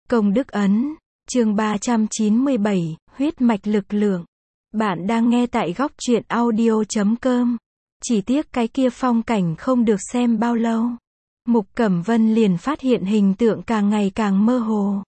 Công đức ấn, chương 397, huyết mạch lực lượng. Bạn đang nghe tại góc truyện audio.com. Chỉ tiếc cái kia phong cảnh không được xem bao lâu. Mục Cẩm Vân liền phát hiện hình tượng càng ngày càng mơ hồ.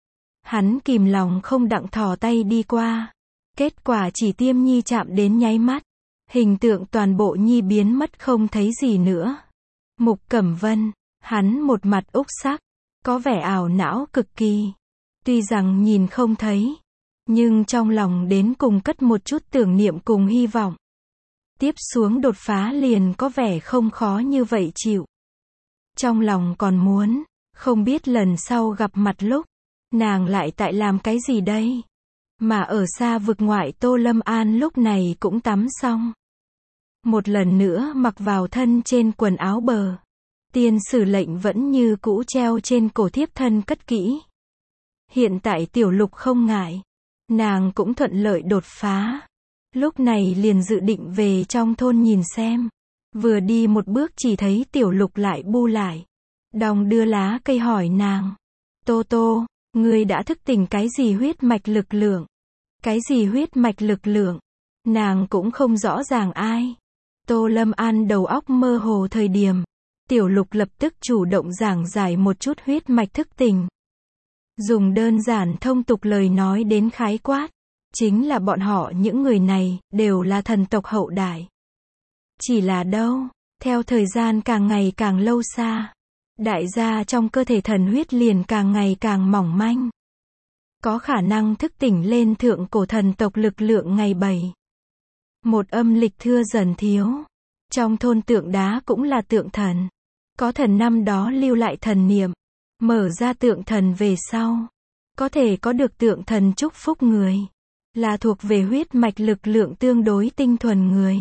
Hắn kìm lòng không đặng thò tay đi qua. Kết quả chỉ tiêm nhi chạm đến nháy mắt. Hình tượng toàn bộ nhi biến mất không thấy gì nữa. Mục Cẩm Vân, hắn một mặt úc sắc, có vẻ ảo não cực kỳ. Tuy rằng nhìn không thấy, nhưng trong lòng đến cùng cất một chút tưởng niệm cùng hy vọng. Tiếp xuống đột phá liền có vẻ không khó như vậy chịu. Trong lòng còn muốn, không biết lần sau gặp mặt lúc, nàng lại tại làm cái gì đây? Mà ở xa vực ngoại Tô Lâm An lúc này cũng tắm xong. Một lần nữa mặc vào thân trên quần áo bờ. Tiên sử lệnh vẫn như cũ treo trên cổ thiếp thân cất kỹ. Hiện tại Tiểu Lục không ngại. Nàng cũng thuận lợi đột phá. Lúc này liền dự định về trong thôn nhìn xem. Vừa đi một bước chỉ thấy Tiểu Lục lại bu lại. Đong đưa lá cây hỏi nàng. Tô Tô, ngươi đã thức tỉnh cái gì huyết mạch lực lượng? Cái gì huyết mạch lực lượng? Nàng cũng không rõ ràng ai. Tô Lâm An đầu óc mơ hồ thời điểm. Tiểu Lục lập tức chủ động giảng giải một chút huyết mạch thức tỉnh. Dùng đơn giản thông tục lời nói đến khái quát. Chính là bọn họ những người này, đều là thần tộc hậu đại. Chỉ là đâu, theo thời gian càng ngày càng lâu xa. Đại gia trong cơ thể thần huyết liền càng ngày càng mỏng manh. Có khả năng thức tỉnh lên thượng cổ thần tộc lực lượng ngày 7. Một âm lịch thưa dần thiếu. Trong thôn tượng đá cũng là tượng thần. Có thần năm đó lưu lại thần niệm. Mở ra tượng thần về sau. Có thể có được tượng thần chúc phúc người. Là thuộc về huyết mạch lực lượng tương đối tinh thuần người.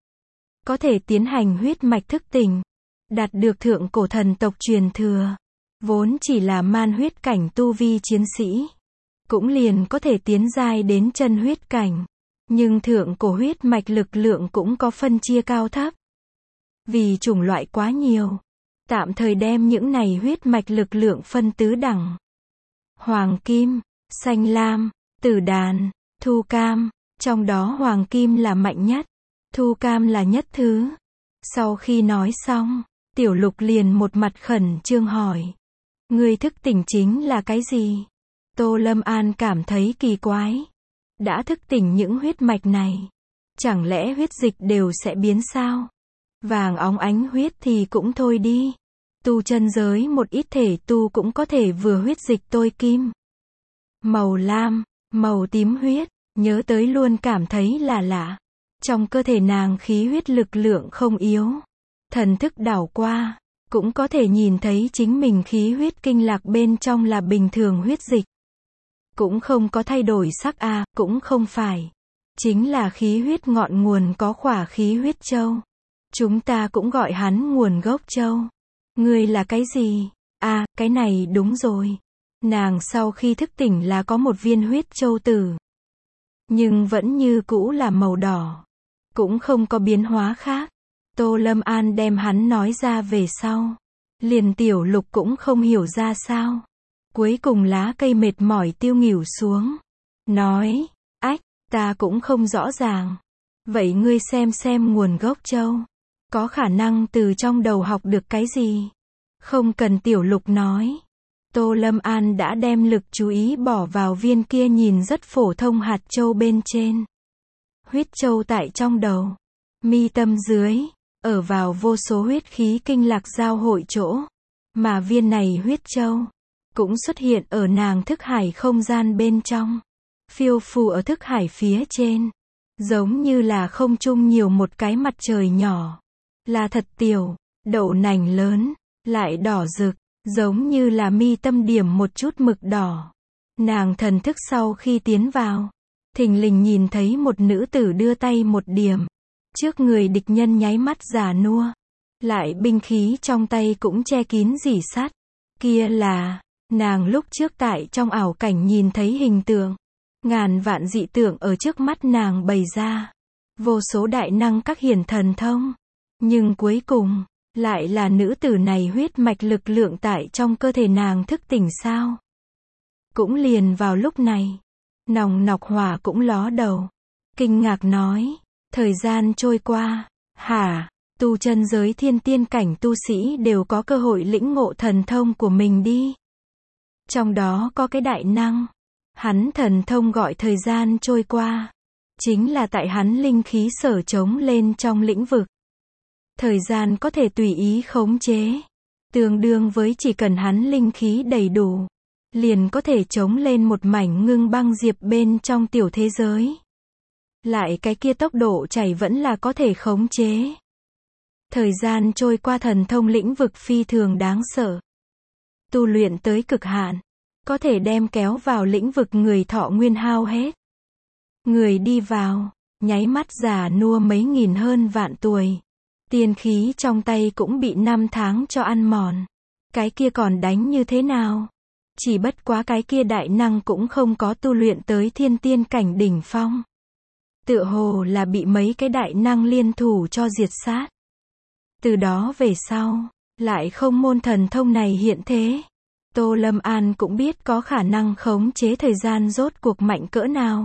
Có thể tiến hành huyết mạch thức tỉnh. Đạt được thượng cổ thần tộc truyền thừa. Vốn chỉ là man huyết cảnh tu vi chiến sĩ. Cũng liền có thể tiến giai đến chân huyết cảnh. Nhưng thượng cổ huyết mạch lực lượng cũng có phân chia cao thấp. Vì chủng loại quá nhiều. Tạm thời đem những này huyết mạch lực lượng phân tứ đẳng. Hoàng kim, xanh lam, tử đàn, thu cam. Trong đó hoàng kim là mạnh nhất. Thu cam là nhất thứ. Sau khi nói xong, Tiểu Lục liền một mặt khẩn trương hỏi. Ngươi thức tỉnh chính là cái gì? Tô Lâm An cảm thấy kỳ quái. Đã thức tỉnh những huyết mạch này. Chẳng lẽ huyết dịch đều sẽ biến sao? Vàng óng ánh huyết thì cũng thôi đi. Tu chân giới một ít thể tu cũng có thể vừa huyết dịch tôi kim. Màu lam, màu tím huyết, nhớ tới luôn cảm thấy là lạ. Trong cơ thể nàng khí huyết lực lượng không yếu. Thần thức đảo qua, cũng có thể nhìn thấy chính mình khí huyết kinh lạc bên trong là bình thường huyết dịch. Cũng không có thay đổi sắc cũng không phải. Chính là khí huyết ngọn nguồn có khỏa khí huyết châu. Chúng ta cũng gọi hắn nguồn gốc châu. Ngươi là cái gì? Cái này đúng rồi. Nàng sau khi thức tỉnh là có một viên huyết châu tử. Nhưng vẫn như cũ là màu đỏ. Cũng không có biến hóa khác. Tô Lâm An đem hắn nói ra về sau. Liền Tiểu Lục cũng không hiểu ra sao. Cuối cùng lá cây mệt mỏi tiêu nghỉu xuống. Nói, ta cũng không rõ ràng. Vậy ngươi xem nguồn gốc châu. Có khả năng từ trong đầu học được cái gì? Không cần Tiểu Lục nói. Tô Lâm An đã đem lực chú ý bỏ vào viên kia nhìn rất phổ thông hạt châu bên trên. Huyết châu tại trong đầu. Mi tâm dưới. Ở vào vô số huyết khí kinh lạc giao hội chỗ. Mà viên này huyết châu. Cũng xuất hiện ở nàng thức hải không gian bên trong. Phiêu phù ở thức hải phía trên. Giống như là không trung nhiều một cái mặt trời nhỏ. Là thật tiểu, đậu nành lớn, lại đỏ rực, giống như là mi tâm điểm một chút mực đỏ. Nàng thần thức sau khi tiến vào, thình lình nhìn thấy một nữ tử đưa tay một điểm. Trước người địch nhân nháy mắt già nua. Lại binh khí trong tay cũng che kín rỉ sắt. Kia là, nàng lúc trước tại trong ảo cảnh nhìn thấy hình tượng. Ngàn vạn dị tượng ở trước mắt nàng bày ra. Vô số đại năng các hiển thần thông. Nhưng cuối cùng, lại là nữ tử này huyết mạch lực lượng tại trong cơ thể nàng thức tỉnh sao? Cũng liền vào lúc này, Nòng Nọc Hỏa cũng ló đầu, kinh ngạc nói, thời gian trôi qua, hả, tu chân giới thiên tiên cảnh tu sĩ đều có cơ hội lĩnh ngộ thần thông của mình đi. Trong đó có cái đại năng, hắn thần thông gọi thời gian trôi qua, chính là tại hắn linh khí sở trống lên trong lĩnh vực. Thời gian có thể tùy ý khống chế, tương đương với chỉ cần hắn linh khí đầy đủ, liền có thể trống lên một mảnh ngưng băng diệp bên trong tiểu thế giới. Lại cái kia tốc độ chảy vẫn là có thể khống chế. Thời gian trôi qua thần thông lĩnh vực phi thường đáng sợ. Tu luyện tới cực hạn, có thể đem kéo vào lĩnh vực người thọ nguyên hao hết. Người đi vào, nháy mắt già nua mấy nghìn hơn vạn tuổi. Tiên khí trong tay cũng bị năm tháng cho ăn mòn. Cái kia còn đánh như thế nào? Chỉ bất quá cái kia đại năng cũng không có tu luyện tới thiên tiên cảnh đỉnh phong. Tựa hồ là bị mấy cái đại năng liên thủ cho diệt sát. Từ đó về sau, lại không môn thần thông này hiện thế. Tô Lâm An cũng biết có khả năng khống chế thời gian rốt cuộc mạnh cỡ nào.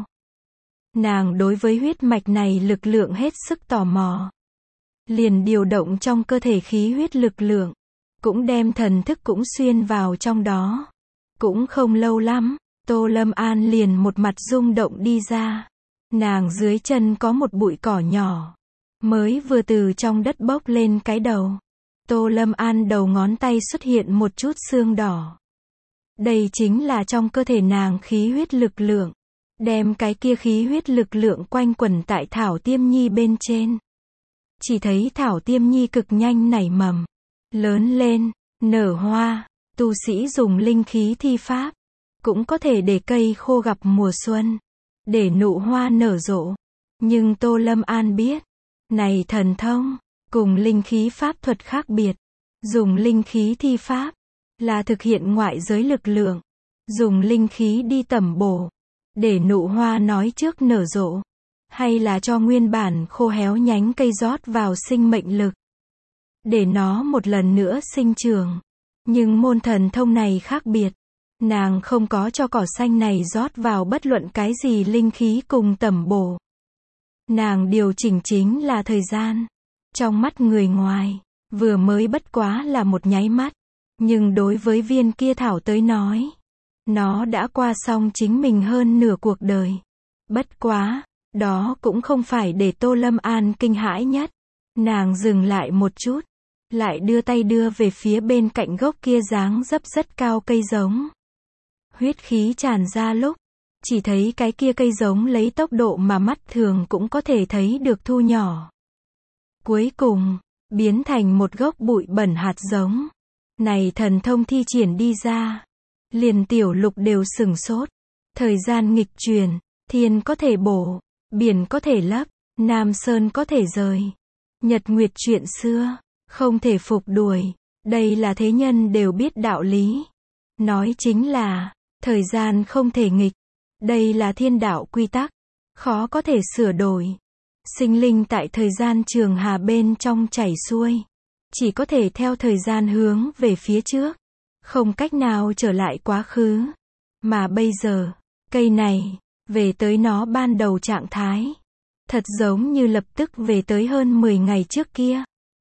Nàng đối với huyết mạch này lực lượng hết sức tò mò. Liền điều động trong cơ thể khí huyết lực lượng, cũng đem thần thức cũng xuyên vào trong đó. Cũng không lâu lắm, Tô Lâm An liền một mặt rung động đi ra. Nàng dưới chân có một bụi cỏ nhỏ, mới vừa từ trong đất bốc lên cái đầu. Tô Lâm An đầu ngón tay xuất hiện một chút xương đỏ. Đây chính là trong cơ thể nàng khí huyết lực lượng. Đem cái kia khí huyết lực lượng quanh quẩn tại thảo tiêm nhi bên trên. Chỉ thấy thảo tiêm nhi cực nhanh nảy mầm, lớn lên, nở hoa. Tu sĩ dùng linh khí thi pháp, cũng có thể để cây khô gặp mùa xuân, để nụ hoa nở rộ. Nhưng Tô Lâm An biết, này thần thông, cùng linh khí pháp thuật khác biệt. Dùng linh khí thi pháp, là thực hiện ngoại giới lực lượng. Dùng linh khí đi tẩm bổ, để nụ hoa nói trước nở rộ. Hay là cho nguyên bản khô héo nhánh cây rót vào sinh mệnh lực, để nó một lần nữa sinh trưởng. Nhưng môn thần thông này khác biệt. Nàng không có cho cỏ xanh này rót vào bất luận cái gì linh khí cùng tẩm bổ. Nàng điều chỉnh chính là thời gian. Trong mắt người ngoài, vừa mới bất quá là một nháy mắt. Nhưng đối với viên kia thảo tới nói, nó đã qua xong chính mình hơn nửa cuộc đời. Bất quá, đó cũng không phải để Tô Lâm An kinh hãi nhất. Nàng dừng lại một chút, lại đưa tay đưa về phía bên cạnh gốc kia dáng dấp rất cao cây giống. Huyết khí tràn ra lúc, chỉ thấy cái kia cây giống lấy tốc độ mà mắt thường cũng có thể thấy được thu nhỏ. Cuối cùng, biến thành một gốc bụi bẩn hạt giống. Này thần thông thi triển đi ra, liền Tiểu Lục đều sửng sốt. Thời gian nghịch chuyển, thiên có thể bổ, biển có thể lấp, Nam Sơn có thể rời. Nhật Nguyệt chuyện xưa, không thể phục đuổi. Đây là thế nhân đều biết đạo lý. Nói chính là, thời gian không thể nghịch. Đây là thiên đạo quy tắc, khó có thể sửa đổi. Sinh linh tại thời gian trường hà bên trong chảy xuôi, chỉ có thể theo thời gian hướng về phía trước, không cách nào trở lại quá khứ. Mà bây giờ, cây này, về tới nó ban đầu trạng thái. Thật giống như lập tức về tới hơn 10 ngày trước kia.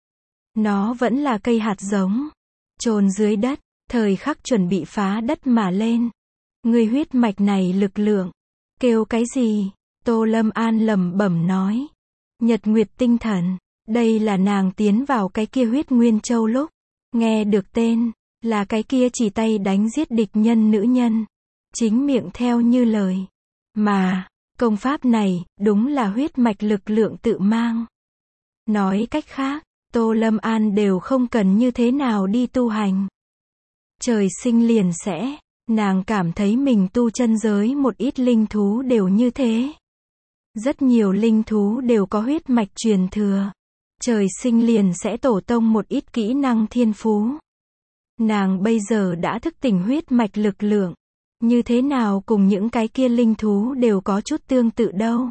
Nó vẫn là cây hạt giống, chôn dưới đất, thời khắc chuẩn bị phá đất mà lên. Người huyết mạch này lực lượng, kêu cái gì? Tô Lâm An lẩm bẩm nói. Nhật Nguyệt tinh thần, đây là nàng tiến vào cái kia huyết nguyên châu lúc, nghe được tên, là cái kia chỉ tay đánh giết địch nhân nữ nhân. Chính miệng theo như lời. Mà, công pháp này, đúng là huyết mạch lực lượng tự mang. Nói cách khác, Tô Lâm An đều không cần như thế nào đi tu hành. Trời sinh liền sẽ, nàng cảm thấy mình tu chân giới một ít linh thú đều như thế. Rất nhiều linh thú đều có huyết mạch truyền thừa. Trời sinh liền sẽ tổ tông một ít kỹ năng thiên phú. Nàng bây giờ đã thức tỉnh huyết mạch lực lượng. Như thế nào cùng những cái kia linh thú đều có chút tương tự đâu.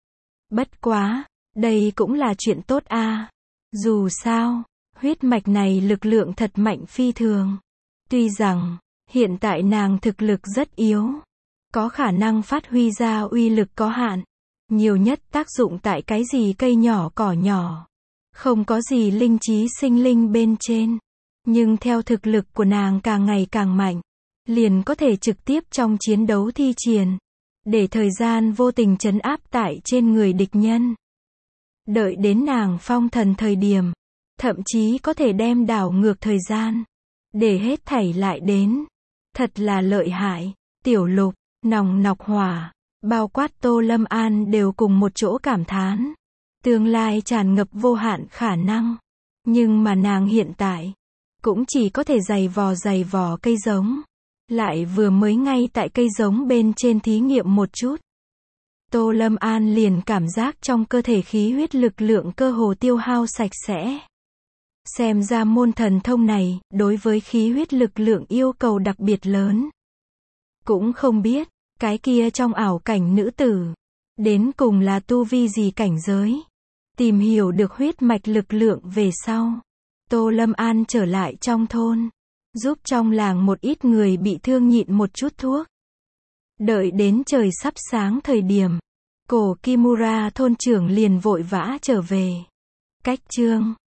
Bất quá, đây cũng là chuyện tốt a. Dù sao, huyết mạch này lực lượng thật mạnh phi thường. Tuy rằng, Hiện tại nàng thực lực rất yếu. Có khả năng phát huy ra uy lực có hạn. Nhiều nhất tác dụng tại cái gì cây nhỏ cỏ nhỏ. Không có gì linh trí sinh linh bên trên. Nhưng theo thực lực của nàng càng ngày càng mạnh, liền có thể trực tiếp trong chiến đấu thi triển, để thời gian vô tình trấn áp tại trên người địch nhân. Đợi đến nàng phong thần thời điểm, thậm chí có thể đem đảo ngược thời gian, để hết thảy lại đến. Thật là lợi hại. Tiểu Lục, Nòng Nọc Hỏa, bao quát Tô Lâm An đều cùng một chỗ cảm thán. Tương lai tràn ngập vô hạn khả năng. Nhưng mà nàng hiện tại, cũng chỉ có thể giày vò cây giống. Lại vừa mới ngay tại cây giống bên trên thí nghiệm một chút. Tô Lâm An liền cảm giác trong cơ thể khí huyết lực lượng cơ hồ tiêu hao sạch sẽ. Xem ra môn thần thông này, đối với khí huyết lực lượng yêu cầu đặc biệt lớn. Cũng không biết, cái kia trong ảo cảnh nữ tử, đến cùng là tu vi gì cảnh giới. Tìm hiểu được huyết mạch lực lượng về sau, Tô Lâm An trở lại trong thôn, giúp trong làng một ít người bị thương nhịn một chút thuốc. Đợi đến trời sắp sáng thời điểm, cổ Kimura thôn trưởng liền vội vã trở về. Cách chương